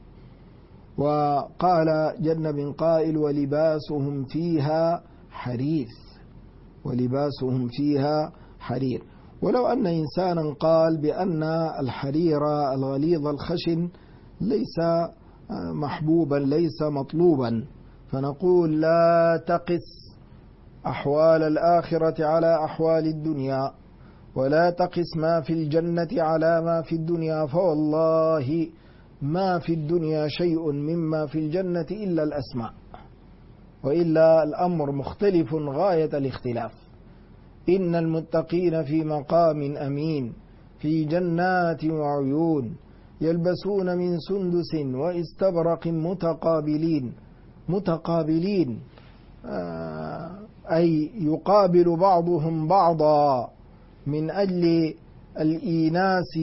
وقال جل من قائل: ولباسهم فيها حرير. ولباسهم فيها حرير. ولو أن إنسانا قال بأن الحرير الغليظ الخشن ليس محبوبا، ليس مطلوبا، فنقول: لا تقس أحوال الآخرة على أحوال الدنيا، ولا تقس ما في الجنة على ما في الدنيا، فوالله ما في الدنيا شيء مما في الجنة إلا الأسماء، وإلا الأمر مختلف غاية الاختلاف. إن المتقين في مقام أمين في جنات وعيون يلبسون من سندس واستبرق متقابلين. متقابلين أي يقابل بعضهم بعضا من أجل الإيناس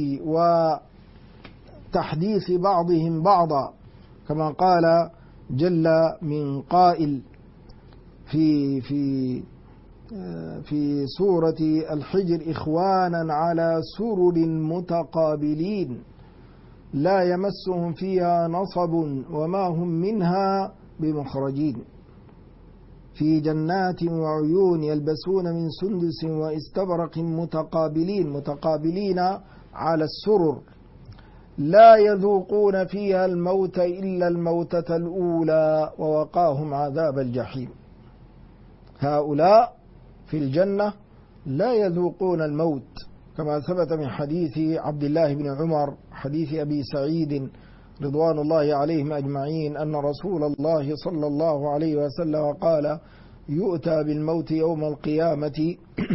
وتحديث بعضهم بعضا، كما قال جل من قائل في سورة الحجر: إخوانا على سرر متقابلين لا يمسهم فيها نصب وما هم منها بمخرجين. في جنات وعيون يلبسون من سندس واستبرق متقابلين. متقابلين على السرر، لا يذوقون فيها الموت إلا الموتة الأولى ووقاهم عذاب الجحيم. هؤلاء في الجنة لا يذوقون الموت، كما ثبت من حديث عبد الله بن عمر، حديث أبي سعيد رضوان الله عليهم أجمعين، أن رسول الله صلى الله عليه وسلم قال: يؤتى بالموت يوم القيامة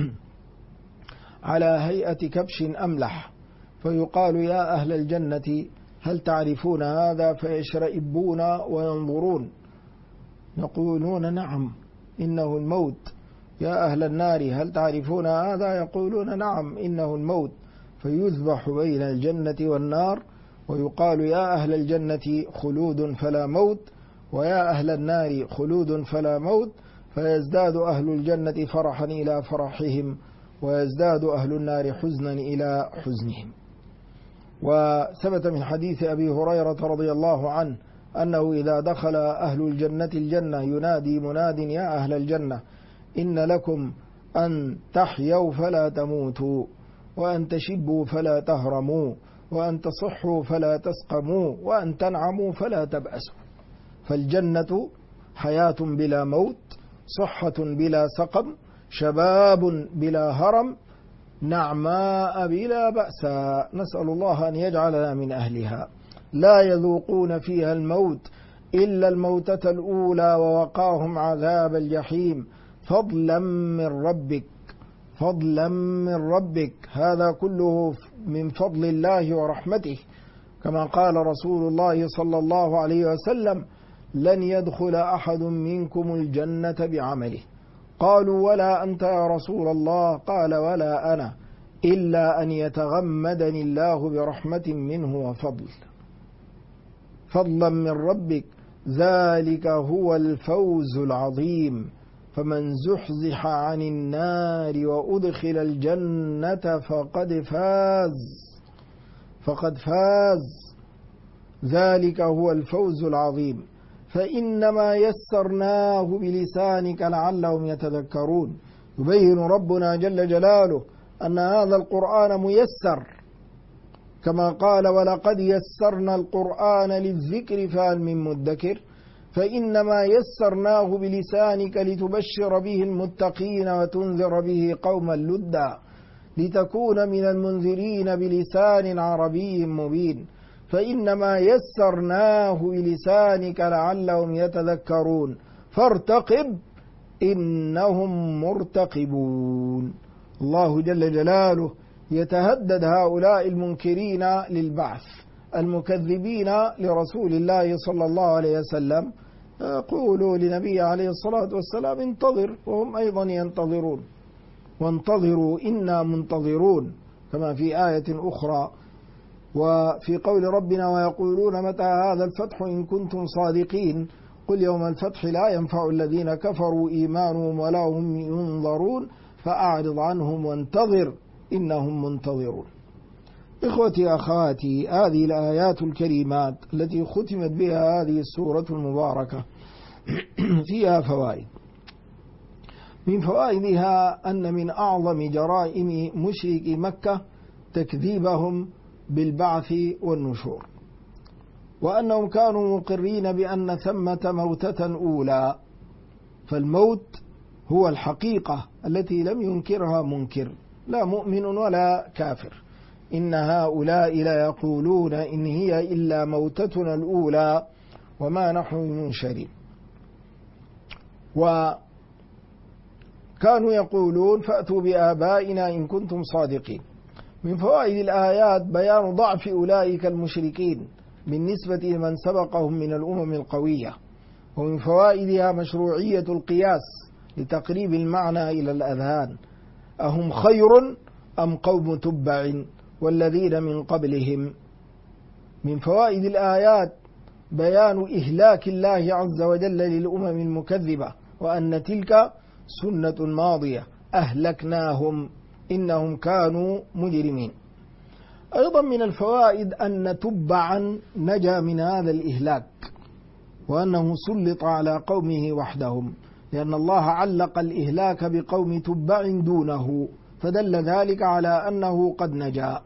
على هيئة كبش أملح، فيقال: يا أهل الجنة هل تعرفون هذا؟ فيشرئبون وينظرون، يقولون: نعم إنه الموت. يا أهل النار هل تعرفون هذا؟ يقولون: نعم إنه الموت. فيذبح بين الجنة والنار ويقال: يا أهل الجنة خلود فلا موت، ويا أهل النار خلود فلا موت، فيزداد أهل الجنة فرحا إلى فرحهم ويزداد أهل النار حزنا إلى حزنهم. وثبت من حديث أبي هريرة رضي الله عنه أنه إذا دخل أهل الجنة الجنة ينادي مناد: يا أهل الجنة إن لكم أن تحيوا فلا تموتوا، وأن تشبوا فلا تهرموا، وأن تصحوا فلا تسقموا، وأن تنعموا فلا تبأسوا. فالجنة حياة بلا موت، صحة بلا سقم، شباب بلا هرم، نعماء بلا بأس، نسأل الله أن يجعلنا من أهلها، لا يذوقون فيها الموت إلا الموتة الأولى ووقاهم عذاب الجحيم فضلا من ربك، فضلا من ربك. هذا كله من فضل الله ورحمته، كما قال رسول الله صلى الله عليه وسلم: لن يدخل أحد منكم الجنة بعمله. قالوا: ولا أنت يا رسول الله؟ قال: ولا أنا، إلا أن يتغمدني الله برحمة منه وفضل. فضلا من ربك، ذلك هو الفوز العظيم. فمن زحزح عن النار وأدخل الجنة فقد فاز، ذلك هو الفوز العظيم. فإنما يسرناه بلسانك لعلهم يتذكرون. يبين ربنا جل جلاله أن هذا القرآن ميسر، كما قال: ولقد يسرنا القرآن للذكر فهل من مدكر. فإنما يسرناه بلسانك لتبشر به المتقين وتنذر به قوما لدا، لتكون من المنذرين بلسان عربي مبين. فإنما يسرناه بلسانك لعلهم يتذكرون، فارتقب إنهم مرتقبون. الله جل جلاله يتهدد هؤلاء المنكرين للبعث المكذبين لرسول الله صلى الله عليه وسلم، قولوا لنبي عليه الصلاة والسلام: انتظر، وهم أيضا ينتظرون. وانتظروا إنا منتظرون، كما في آية أخرى. وفي قول ربنا: ويقولون متى هذا الفتح إن كنتم صادقين، قل يوم الفتح لا ينفع الذين كفروا إيمانهم ولا هم ينظرون فأعرض عنهم وانتظر إنهم منتظرون. إخوتي أخواتي، هذه الآيات الكريمات التي ختمت بها هذه السورة المباركة فيها فوائد. من فوائدها أن من أعظم جرائم مشركي مكة تكذيبهم بالبعث والنشور، وأنهم كانوا مقرين بأن ثمة موتة أولى، فالموت هو الحقيقة التي لم ينكرها منكر، لا مؤمن ولا كافر. إن هؤلاء ليقولون إن هي إلا موتتنا الأولى وما نحن بمنشرين. وكانوا يقولون: فأتوا بآبائنا إن كنتم صادقين. من فوائد الآيات بيان ضعف أولئك المشركين بالنسبة لمن سبقهم من الأمم القوية. ومن فوائدها مشروعية القياس لتقريب المعنى إلى الأذهان: أهم خير أم قوم تبع والذين من قبلهم. من فوائد الآيات بيان إهلاك الله عز وجل للأمم المكذبة، وأن تلك سنة ماضية أهلكناهم إنهم كانوا مجرمين. أيضا من الفوائد أن تبعا نجا من هذا الإهلاك، وأنه سلط على قومه وحدهم، لأن الله علق الإهلاك بقوم تبع دونه، فدل ذلك على أنه قد نجا.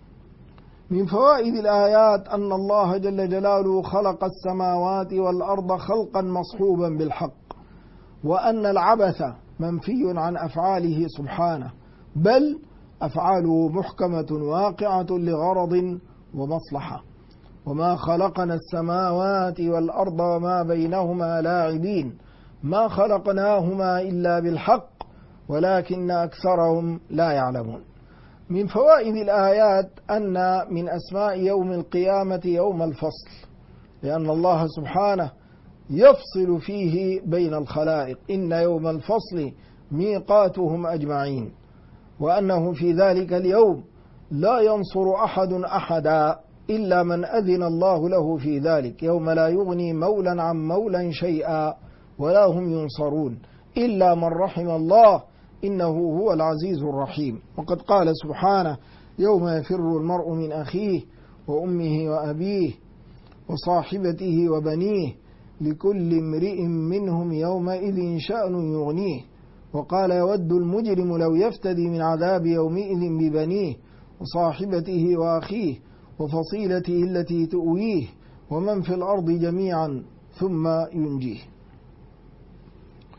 من فوائد الآيات أن الله جل جلاله خلق السماوات والأرض خلقا مصحوبا بالحق، وأن العبث منفي عن أفعاله سبحانه، بل أفعاله محكمة واقعة لغرض ومصلحة. وما خلقنا السماوات والأرض وما بينهما لاعبين، ما خلقناهما إلا بالحق ولكن أكثرهم لا يعلمون. من فوائد الآيات أن من أسماء يوم القيامة يوم الفصل، لأن الله سبحانه يفصل فيه بين الخلائق، إن يوم الفصل ميقاتهم أجمعين، وأنه في ذلك اليوم لا ينصر أحد أحدا إلا من أذن الله له في ذلك، يوم لا يغني مولا عن مولا شيئا ولا هم ينصرون إلا من رحم الله إنه هو العزيز الرحيم. وقد قال سبحانه: يوم يفر المرء من أخيه وأمه وأبيه وصاحبته وبنيه لكل امرئ منهم يومئذ شأن يغنيه. وقال: يود المجرم لو يفتدي من عذاب يومئذ ببنيه وصاحبته وأخيه وفصيلته التي تؤويه ومن في الأرض جميعا ثم ينجيه.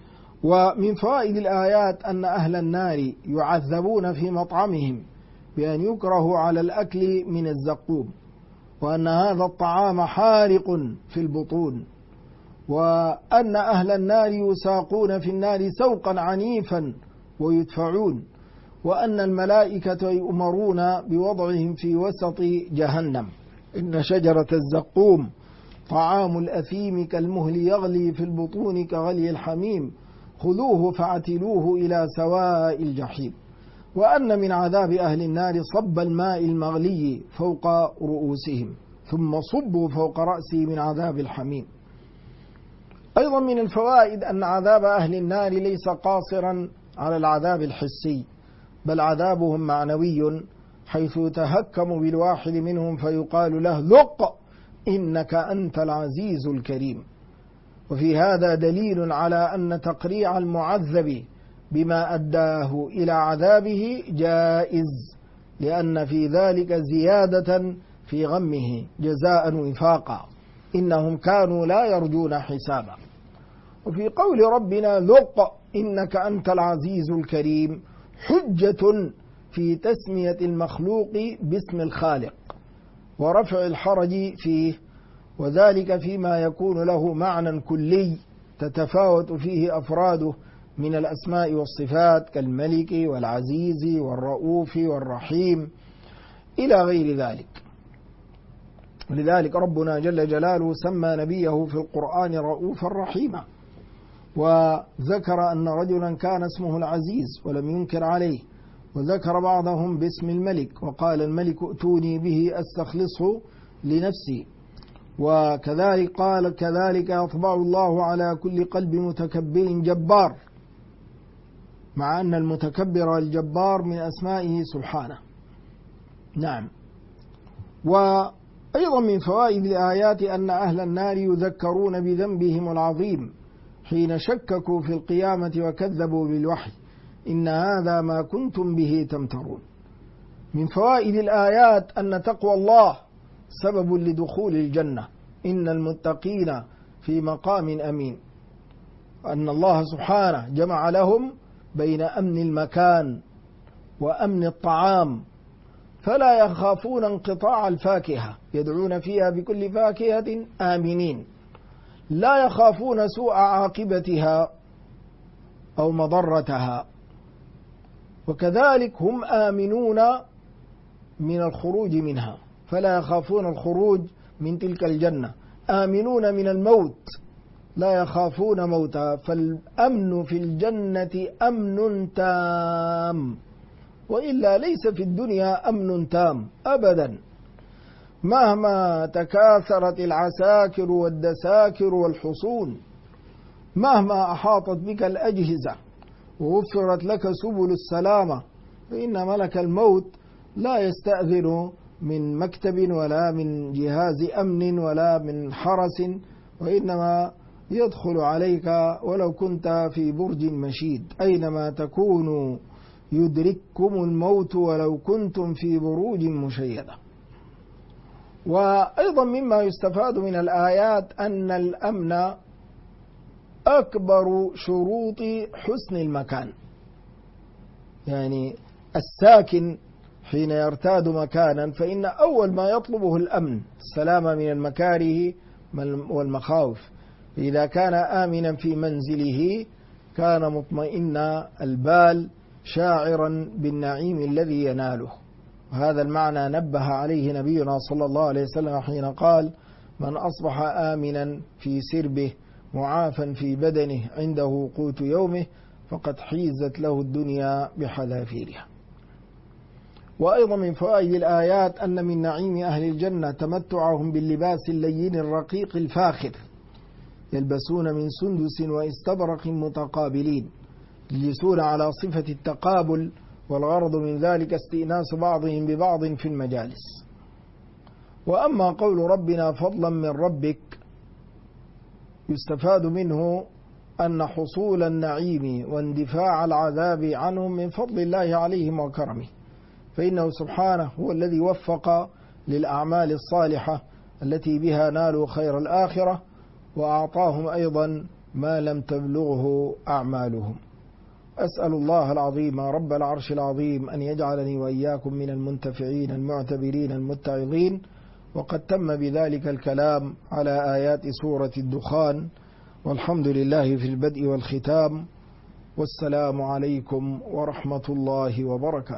ومن فوائد الآيات أن أهل النار يعذبون في مطعمهم بأن يكرهوا على الأكل من الزقوم، وأن هذا الطعام حارق في البطون، وأن أهل النار يساقون في النار سوقا عنيفا ويدفعون، وأن الملائكة يؤمرون بوضعهم في وسط جهنم. إن شجرة الزقوم طعام الأثيم كالمهل يغلي في البطون كغلي الحميم خذوه فاعتلوه إلى سواء الجحيم. وأن من عذاب أهل النار صب الماء المغلي فوق رؤوسهم ثم صبوا فوق رأسه من عذاب الحميم. أيضا من الفوائد أن عذاب أهل النار ليس قاصرا على العذاب الحسي، بل عذابهم معنوي، حيث يتهكم بالواحد منهم فيقال له ذق إنك أنت العزيز الكريم. وفي هذا دليل على أن تقريع المعذب بما أداه إلى عذابه جائز، لأن في ذلك زيادة في غمه جزاء وفاقا، إنهم كانوا لا يرجون حسابا. وفي قول ربنا ذق إنك أنت العزيز الكريم حجة في تسمية المخلوق باسم الخالق ورفع الحرج فيه، وذلك فيما يكون له معنى كلي تتفاوت فيه أفراده من الأسماء والصفات كالملك والعزيز والرؤوف والرحيم إلى غير ذلك. ولذلك ربنا جل جلاله سمى نبيه في القرآن رؤوفا رحيما، وذكر أن رجلا كان اسمه العزيز ولم ينكر عليه، وذكر بعضهم باسم الملك وقال الملك ائتوني به أستخلصه لنفسي. وكذلك قال كذلك يطبع الله على كل قلب متكبر جبار، مع أن المتكبر الجبار من أسمائه سبحانه. نعم. وأيضا من فوائد الآيات أن أهل النار يذكرون بذنبهم العظيم حين شككوا في القيامة وكذبوا بالوحي، إن هذا ما كنتم به تمترون. من فوائد الآيات أن تقوى الله سبب لدخول الجنة، إن المتقين في مقام أمين، أن الله سبحانه جمع لهم بين أمن المكان وأمن الطعام، فلا يخافون انقطاع الفاكهة، يدعون فيها بكل فاكهة آمنين، لا يخافون سوء عاقبتها أو مضرتها. وكذلك هم آمنون من الخروج منها، فلا يخافون الخروج من تلك الجنة، آمنون من الموت لا يخافون موتها، فالأمن في الجنة أمن تام، وإلا ليس في الدنيا أمن تام أبدا، مهما تكاثرت العساكر والدساكر والحصون، مهما أحاطت بك الأجهزة ووفرت لك سبل السلامة، فإن ملك الموت لا يستأذن من مكتب ولا من جهاز أمن ولا من حرس، وإنما يدخل عليك ولو كنت في برج مشيد، أينما تكونوا يدرككم الموت ولو كنتم في بروج مشيدة. وأيضا مما يستفاد من الآيات أن الأمن أكبر شروط حسن المكان، يعني الساكن حين يرتاد مكانا فإن أول ما يطلبه الأمن، السلامة من المكاره والمخاوف. إذا كان آمنا في منزله كان مطمئن البال شاعرا بالنعيم الذي يناله. وهذا المعنى نبه عليه نبينا صلى الله عليه وسلم حين قال: من أصبح آمنا في سربه معافا في بدنه عنده قوت يومه فقد حيزت له الدنيا بحذافيرها. وأيضا من فوائد الآيات أن من نعيم أهل الجنة تمتعهم باللباس اللين الرقيق الفاخر، يلبسون من سندس واستبرق متقابلين، يجلسون على صفة التقابل، والغرض من ذلك استئناس بعضهم ببعض في المجالس. وأما قول ربنا فضلا من ربك، يستفاد منه أن حصول النعيم واندفاع العذاب عنهم من فضل الله عليهم وكرمه، فإنه سبحانه هو الذي وفق للأعمال الصالحة التي بها نالوا خير الآخرة، وأعطاهم أيضا ما لم تبلغه أعمالهم. أسأل الله العظيم رب العرش العظيم أن يجعلني وإياكم من المنتفعين المعتبرين المتعظين. وقد تم بذلك الكلام على آيات سورة الدخان، والحمد لله في البدء والختام، والسلام عليكم ورحمة الله وبركاته.